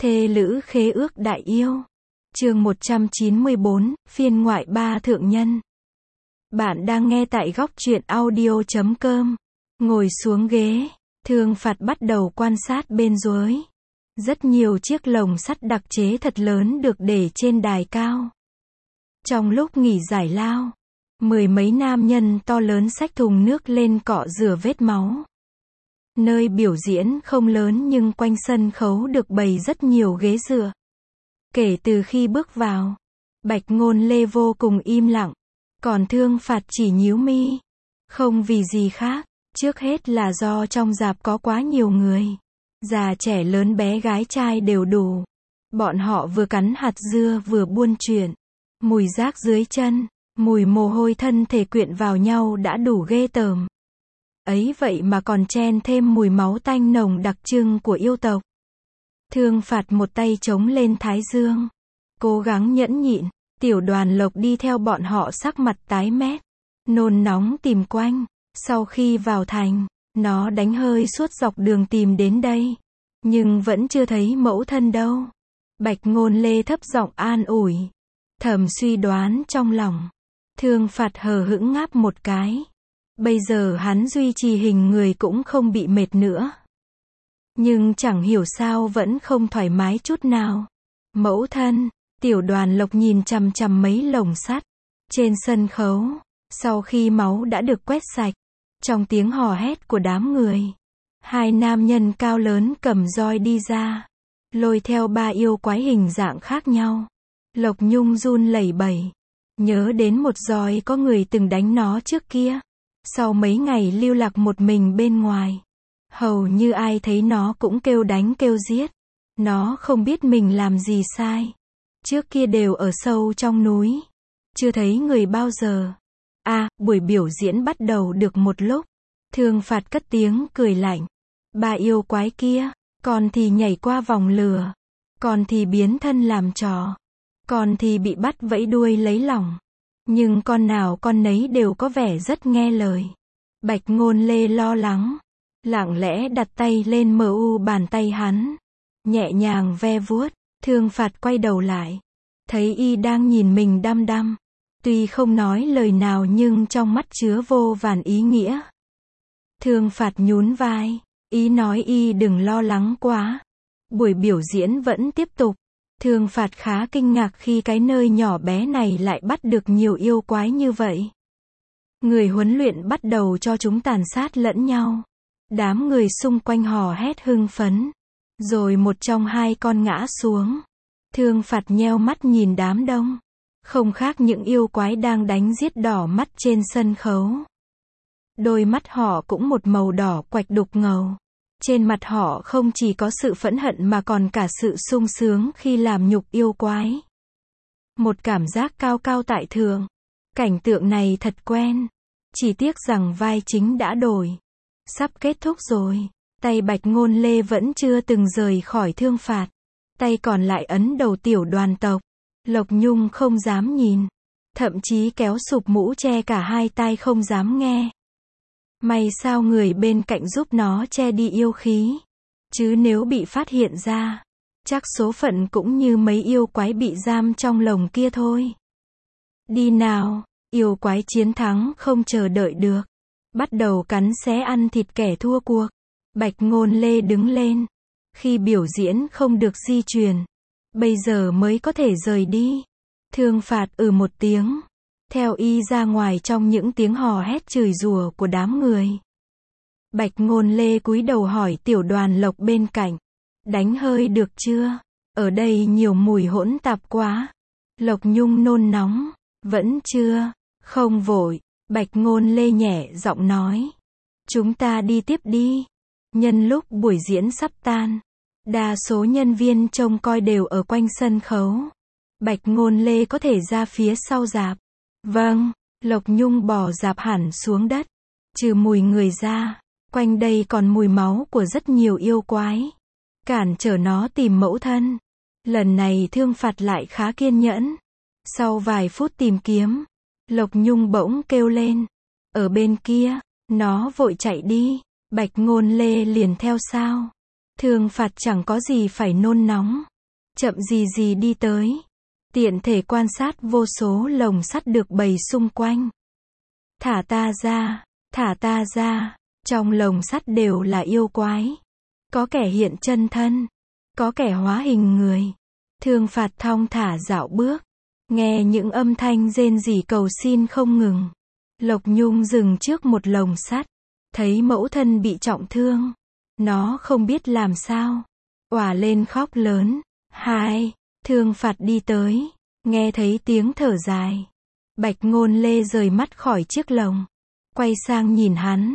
Thê lữ khế ước đại yêu. Chương 194, phiên ngoại 3 thượng nhân. Bạn đang nghe tại góc truyện audio.com. Ngồi xuống ghế, Thương Phạt bắt đầu quan sát bên dưới. Rất nhiều chiếc lồng sắt đặc chế thật lớn được để trên đài cao. Trong lúc nghỉ giải lao, mười mấy nam nhân to lớn xách thùng nước lên cọ rửa vết máu. Nơi biểu diễn không lớn nhưng quanh sân khấu được bày rất nhiều ghế dựa. Kể từ khi bước vào, Bạch Ngôn Lê vô cùng im lặng, còn Thương Phạt chỉ nhíu mi. Không vì gì khác, trước hết là do trong rạp có quá nhiều người. Già trẻ lớn bé gái trai đều đủ. Bọn họ vừa cắn hạt dưa vừa buôn chuyện. Mùi rác dưới chân, mùi mồ hôi thân thể quyện vào nhau đã đủ ghê tởm. Ấy vậy mà còn chen thêm mùi máu tanh nồng đặc trưng của yêu tộc. Thương Phạt một tay chống lên thái dương, cố gắng nhẫn nhịn. Tiểu Đoàn Lộc đi theo bọn họ sắc mặt tái mét, nôn nóng tìm quanh. Sau khi vào thành, nó đánh hơi suốt dọc đường tìm đến đây, nhưng vẫn chưa thấy mẫu thân đâu. Bạch Ngôn Lê thấp giọng an ủi, thầm suy đoán trong lòng. Thương Phạt hờ hững ngáp một cái. Bây giờ hắn duy trì hình người cũng không bị mệt nữa. Nhưng chẳng hiểu sao vẫn không thoải mái chút nào. Mẫu thân, Tiểu Đoàn Lộc nhìn chằm chằm mấy lồng sắt trên sân khấu. Sau khi máu đã được quét sạch, trong tiếng hò hét của đám người, hai nam nhân cao lớn cầm roi đi ra, lôi theo ba yêu quái hình dạng khác nhau. Lộc Nhung run lẩy bẩy, nhớ đến một roi có người từng đánh nó trước kia. Sau mấy ngày lưu lạc một mình bên ngoài, hầu như ai thấy nó cũng kêu đánh kêu giết. Nó không biết mình làm gì sai. Trước kia đều ở sâu trong núi, chưa thấy người bao giờ. Buổi biểu diễn bắt đầu được một lúc, Thương Phạt cất tiếng cười lạnh. Ba yêu quái kia, còn thì nhảy qua vòng lửa, còn thì biến thân làm trò, còn thì bị bắt vẫy đuôi lấy lòng. Nhưng con nào con nấy đều có vẻ rất nghe lời. Bạch Ngôn Lê lo lắng, lặng lẽ đặt tay lên bàn tay hắn, nhẹ nhàng ve vuốt. Thương Phạt quay đầu lại, thấy y đang nhìn mình đăm đăm. Tuy không nói lời nào nhưng trong mắt chứa vô vàn ý nghĩa. Thương Phạt nhún vai, ý nói y đừng lo lắng quá. Buổi biểu diễn vẫn tiếp tục. Thương Phạt khá kinh ngạc khi cái nơi nhỏ bé này lại bắt được nhiều yêu quái như vậy. Người huấn luyện bắt đầu cho chúng tàn sát lẫn nhau. Đám người xung quanh hò hét hưng phấn. Rồi một trong hai con ngã xuống. Thương Phạt nheo mắt nhìn đám đông. Không khác những yêu quái đang đánh giết đỏ mắt trên sân khấu. Đôi mắt họ cũng một màu đỏ quạch đục ngầu. Trên mặt họ không chỉ có sự phẫn hận mà còn cả sự sung sướng khi làm nhục yêu quái. Một cảm giác cao cao tại thượng. Cảnh tượng này thật quen. Chỉ tiếc rằng vai chính đã đổi. Sắp kết thúc rồi. Tay Bạch Ngôn Lê vẫn chưa từng rời khỏi Thương Phạt. Tay còn lại ấn đầu tiểu đoàn tộc. Lộc Nhung không dám nhìn. Thậm chí kéo sụp mũ che cả hai tai không dám nghe. May sao người bên cạnh giúp nó che đi yêu khí. Chứ nếu bị phát hiện ra, chắc số phận cũng như mấy yêu quái bị giam trong lồng kia thôi. Đi nào, yêu quái chiến thắng không chờ đợi được. Bắt đầu cắn xé ăn thịt kẻ thua cuộc. Bạch Ngôn Lê đứng lên. Khi biểu diễn không được di chuyển, bây giờ mới có thể rời đi. Thương Phạt một tiếng, theo y ra ngoài trong những tiếng hò hét chửi rủa của đám người. Bạch Ngôn Lê cúi đầu hỏi Tiểu Đoàn Lộc bên cạnh, đánh hơi được chưa? Ở đây nhiều mùi hỗn tạp quá. Lộc Nhung nôn nóng, vẫn chưa, không vội. Bạch Ngôn Lê nhẹ giọng nói, chúng ta đi tiếp đi. Nhân lúc buổi diễn sắp tan, đa số nhân viên trông coi đều ở quanh sân khấu. Bạch Ngôn Lê có thể ra phía sau rạp. Vâng. Lộc Nhung bỏ rạp hẳn xuống đất. Trừ mùi người ra, quanh đây còn mùi máu của rất nhiều yêu quái. Cản trở nó tìm mẫu thân. Lần này Thương Phạt lại khá kiên nhẫn. Sau vài phút tìm kiếm, Lộc Nhung bỗng kêu lên. Ở bên kia, nó vội chạy đi. Bạch Ngôn Lê liền theo sau. Thương Phạt chẳng có gì phải nôn nóng. chậm gì gì đi tới. Tiện thể quan sát vô số lồng sắt được bày xung quanh. Thả ta ra, thả ta ra. Trong lồng sắt đều là yêu quái. Có kẻ hiện chân thân, có kẻ hóa hình người. Thương Phạt thong thả dạo bước, nghe những âm thanh rên rỉ cầu xin không ngừng. Lộc Nhung dừng trước một lồng sắt, thấy mẫu thân bị trọng thương. Nó không biết làm sao, òa lên khóc lớn. Hai, Thương Phạt đi tới, nghe thấy tiếng thở dài. Bạch Ngôn Lê rời mắt khỏi chiếc lồng, quay sang nhìn hắn.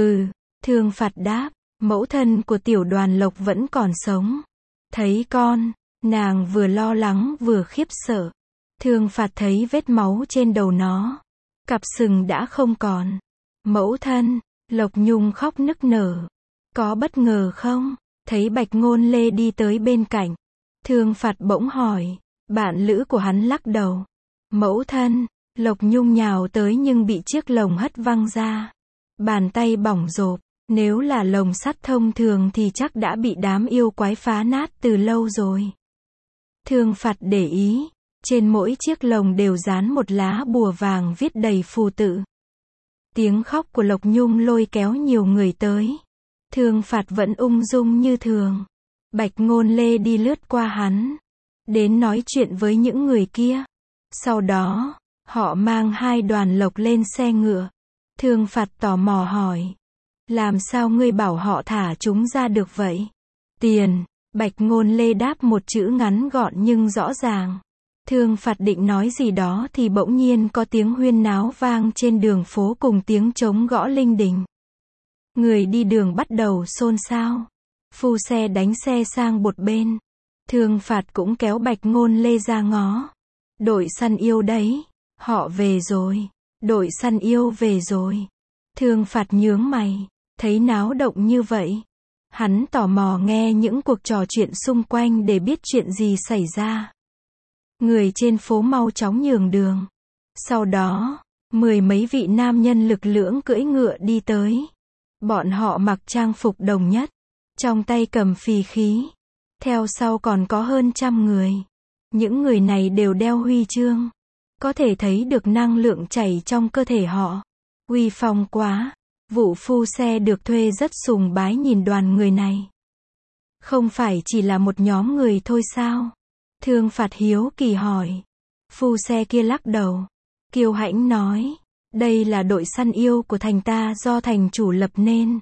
Thương Phạt đáp, mẫu thân của Tiểu Đoàn Lộc vẫn còn sống. Thấy con, nàng vừa lo lắng vừa khiếp sợ. Thương Phạt thấy vết máu trên đầu nó, cặp sừng đã không còn. Mẫu thân, Lộc Nhung khóc nức nở. Có bất ngờ không? Thấy Bạch Ngôn Lê đi tới bên cạnh, Thương Phạt bỗng hỏi. Bạn lữ của hắn lắc đầu. Mẫu thân, Lộc Nhung nhào tới nhưng bị chiếc lồng hất văng ra. Bàn tay bỏng rộp. Nếu là lồng sắt thông thường thì chắc đã bị đám yêu quái phá nát từ lâu rồi. Thương Phạt để ý, trên mỗi chiếc lồng đều dán một lá bùa vàng viết đầy phù tự. Tiếng khóc của Lộc Nhung lôi kéo nhiều người tới. Thương Phạt vẫn ung dung như thường. Bạch Ngôn Lê đi lướt qua hắn, đến nói chuyện với những người kia. Sau đó, họ mang 2 đoàn lộc lên xe ngựa. Thương Phạt tò mò hỏi. Làm sao ngươi bảo họ thả chúng ra được vậy? Tiền. Bạch Ngôn Lê đáp một chữ ngắn gọn nhưng rõ ràng. Thương Phạt định nói gì đó thì bỗng nhiên có tiếng huyên náo vang trên đường phố cùng tiếng trống gõ linh đình. Người đi đường bắt đầu xôn xao. Phu xe đánh xe sang một bên. Thương Phạt cũng kéo Bạch Ngôn Lê ra ngó. Đội săn yêu đấy. Họ về rồi. Đội săn yêu về rồi. Thương Phạt nhướng mày. Thấy náo động như vậy, hắn tò mò nghe những cuộc trò chuyện xung quanh để biết chuyện gì xảy ra. Người trên phố mau chóng nhường đường. Sau đó, 10 mấy vị nam nhân lực lưỡng cưỡi ngựa đi tới. Bọn họ mặc trang phục đồng nhất, trong tay cầm phì khí. Theo sau còn có hơn 100 người. Những người này đều đeo huy chương. Có thể thấy được năng lượng chảy trong cơ thể họ. Uy phong quá. Vụ phu xe được thuê rất sùng bái nhìn đoàn người này. Không phải chỉ là một nhóm người thôi sao? Thương Phạt hiếu kỳ hỏi. Phu xe kia lắc đầu. Kiêu hãnh nói. Đây là đội săn yêu của thành ta do thành chủ lập nên.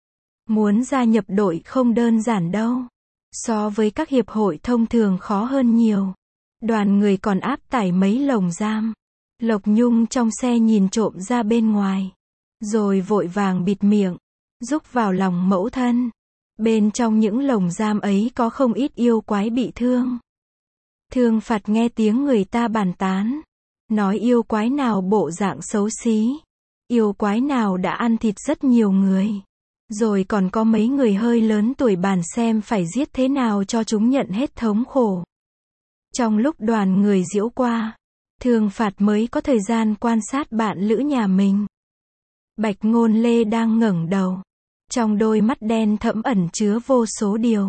Muốn gia nhập đội không đơn giản đâu. So với các hiệp hội thông thường khó hơn nhiều. Đoàn người còn áp tải mấy lồng giam. Lộc Nhung trong xe nhìn trộm ra bên ngoài. Rồi vội vàng bịt miệng, rúc vào lòng mẫu thân. Bên trong những lồng giam ấy có không ít yêu quái bị thương. Thương Phạt nghe tiếng người ta bàn tán. Nói yêu quái nào bộ dạng xấu xí. Yêu quái nào đã ăn thịt rất nhiều người. Rồi còn có mấy người hơi lớn tuổi bàn xem phải giết thế nào cho chúng nhận hết thống khổ. Trong lúc đoàn người diễu qua, Thương Phạt mới có thời gian quan sát bạn lữ nhà mình. Bạch Ngôn Lê đang ngẩng đầu. Trong đôi mắt đen thẫm ẩn chứa vô số điều.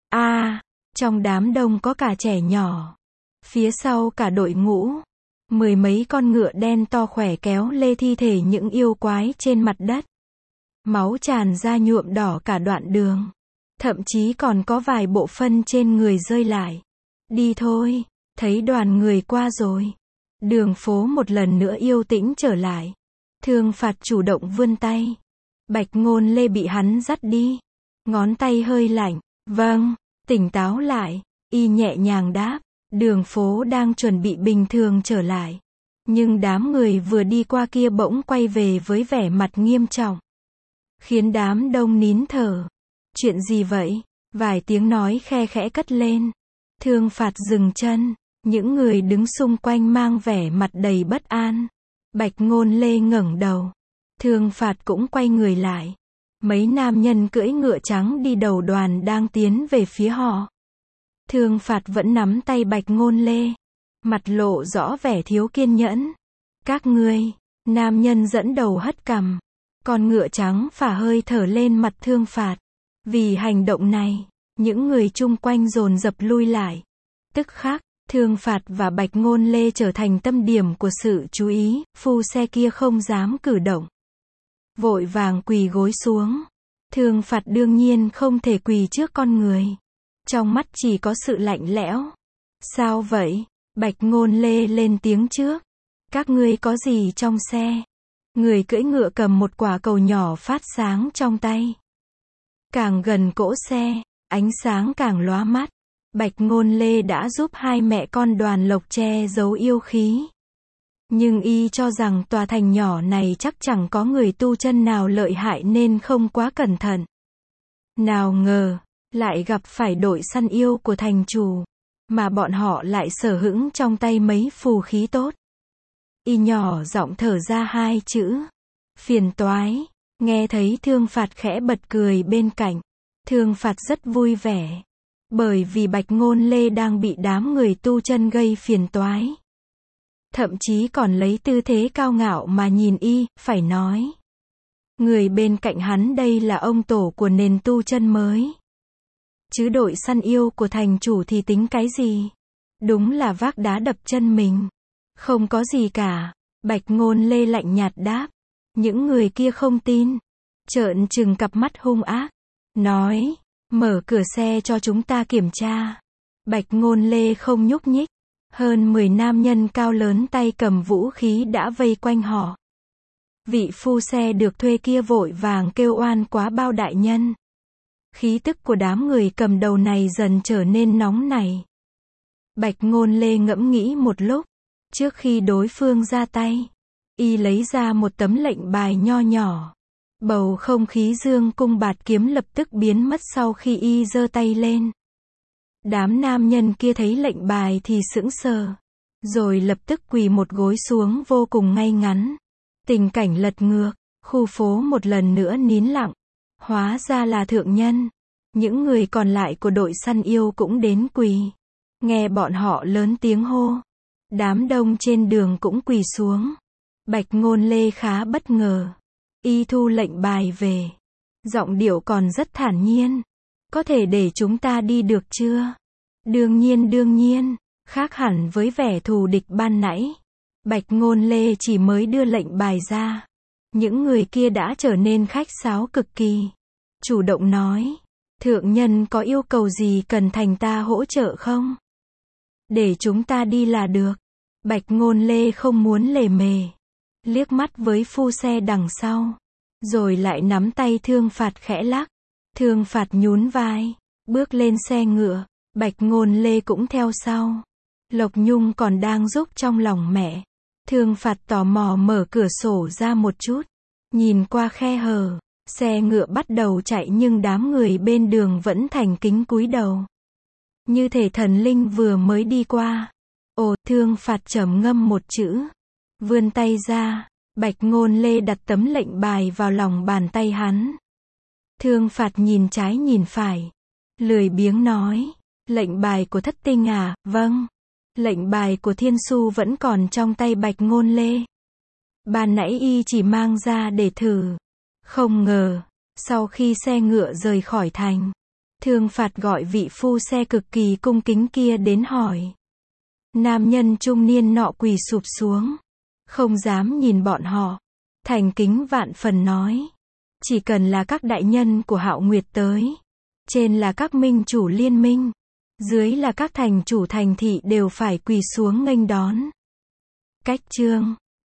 Trong đám đông có cả trẻ nhỏ. Phía sau cả đội ngũ. 10 mấy con ngựa đen to khỏe kéo lê thi thể những yêu quái trên mặt đất. Máu tràn ra nhuộm đỏ cả đoạn đường. Thậm chí còn có vài bộ phân trên người rơi lại. Đi thôi, thấy đoàn người qua rồi. Đường phố một lần nữa yên tĩnh trở lại. Thương Phạt chủ động vươn tay. Bạch Ngôn Lê bị hắn dắt đi. Ngón tay hơi lạnh. Vâng, tỉnh táo lại. Y nhẹ nhàng đáp. Đường phố đang chuẩn bị bình thường trở lại. Nhưng đám người vừa đi qua kia bỗng quay về với vẻ mặt nghiêm trọng. Khiến đám đông nín thở. Chuyện gì vậy? Vài tiếng nói khe khẽ cất lên. Thương Phạt dừng chân. Những người đứng xung quanh mang vẻ mặt đầy bất an. Bạch Ngôn Lê ngẩng đầu. Thương Phạt cũng quay người lại. Mấy nam nhân cưỡi ngựa trắng đi đầu đoàn đang tiến về phía họ. Thương Phạt vẫn nắm tay Bạch Ngôn Lê. Mặt lộ rõ vẻ thiếu kiên nhẫn. Các ngươi, nam nhân dẫn đầu hất cằm. Con ngựa trắng phả hơi thở lên mặt Thương Phạt. Vì hành động này, những người chung quanh dồn dập lui lại. Tức khắc, Thương Phạt và Bạch Ngôn Lê trở thành tâm điểm của sự chú ý, phu xe kia không dám cử động. Vội vàng quỳ gối xuống. Thương Phạt đương nhiên không thể quỳ trước con người. Trong mắt chỉ có sự lạnh lẽo. Sao vậy? Bạch Ngôn Lê lên tiếng trước. Các ngươi có gì trong xe? Người cưỡi ngựa cầm một quả cầu nhỏ phát sáng trong tay. Càng gần cỗ xe, ánh sáng càng lóa mắt. Bạch Ngôn Lê đã giúp hai mẹ con Đoàn Lộc che giấu yêu khí. Nhưng y cho rằng tòa thành nhỏ này chắc chẳng có người tu chân nào lợi hại nên không quá cẩn thận. Nào ngờ, lại gặp phải đội săn yêu của thành chủ, mà bọn họ lại sở hữu trong tay mấy phù khí tốt. Y nhỏ giọng thở ra hai chữ. Phiền toái. Nghe thấy Thương Phạt khẽ bật cười bên cạnh. Thương Phạt rất vui vẻ. Bởi vì Bạch Ngôn Lê đang bị đám người tu chân gây phiền toái. Thậm chí còn lấy tư thế cao ngạo mà nhìn y, phải nói. Người bên cạnh hắn đây là ông tổ của nền tu chân mới. Chứ đội săn yêu của thành chủ thì tính cái gì? Đúng là vác đá đập chân mình. Không có gì cả. Bạch Ngôn Lê lạnh nhạt đáp. Những người kia không tin. Trợn trừng cặp mắt hung ác. Nói, mở cửa xe cho chúng ta kiểm tra. Bạch Ngôn Lê không nhúc nhích. Hơn 10 nam nhân cao lớn tay cầm vũ khí đã vây quanh họ. Vị phu xe được thuê kia vội vàng kêu oan quá bao đại nhân. Khí tức của đám người cầm đầu này dần trở nên nóng nảy. Bạch Ngôn Lê ngẫm nghĩ một lúc. Trước khi đối phương ra tay, y lấy ra một tấm lệnh bài nho nhỏ. Bầu không khí dương cung bạt kiếm lập tức biến mất sau khi y giơ tay lên. Đám nam nhân kia thấy lệnh bài thì sững sờ. Rồi lập tức quỳ một gối xuống vô cùng ngay ngắn. Tình cảnh lật ngược, khu phố một lần nữa nín lặng. Hóa ra là thượng nhân. Những người còn lại của đội săn yêu cũng đến quỳ. Nghe bọn họ lớn tiếng hô. Đám đông trên đường cũng quỳ xuống. Bạch Ngôn Lê khá bất ngờ. Y thu lệnh bài về. Giọng điệu còn rất thản nhiên. Có thể để chúng ta đi được chưa? Đương nhiên. Khác hẳn với vẻ thù địch ban nãy. Bạch Ngôn Lê chỉ mới đưa lệnh bài ra. Những người kia đã trở nên khách sáo cực kỳ. Chủ động nói. Thượng nhân có yêu cầu gì cần thành ta hỗ trợ không? Để chúng ta đi là được. Bạch Ngôn Lê không muốn lề mề. Liếc mắt với phu xe đằng sau. Rồi lại nắm tay Thương Phạt khẽ lắc. Thương Phạt nhún vai. Bước lên xe ngựa. Bạch Ngôn Lê cũng theo sau. Lộc Nhung còn đang giúp trong lòng mẹ. Thương Phạt tò mò mở cửa sổ ra một chút. Nhìn qua khe hở. Xe ngựa bắt đầu chạy nhưng đám người bên đường vẫn thành kính cúi đầu. Như thể thần linh vừa mới đi qua. Ồ, Thương Phạt trầm ngâm một chữ. Vươn tay ra. Bạch Ngôn Lê đặt tấm lệnh bài vào lòng bàn tay hắn. Thương Phạt nhìn trái nhìn phải. Lười biếng nói. Lệnh bài của Thất Tinh à? Vâng. Lệnh bài của Thiên Su vẫn còn trong tay Bạch Ngôn Lê. Ban nãy y chỉ mang ra để thử. Không ngờ, sau khi xe ngựa rời khỏi thành, Thương Phạt gọi vị phu xe cực kỳ cung kính kia đến hỏi. Nam nhân trung niên nọ quỳ sụp xuống. Không dám nhìn bọn họ. Thành kính vạn phần nói. Chỉ cần là các đại nhân của Hạo Nguyệt tới. Trên là các minh chủ liên minh. Dưới là các thành chủ thành thị đều phải quỳ xuống nghênh đón. Cách chương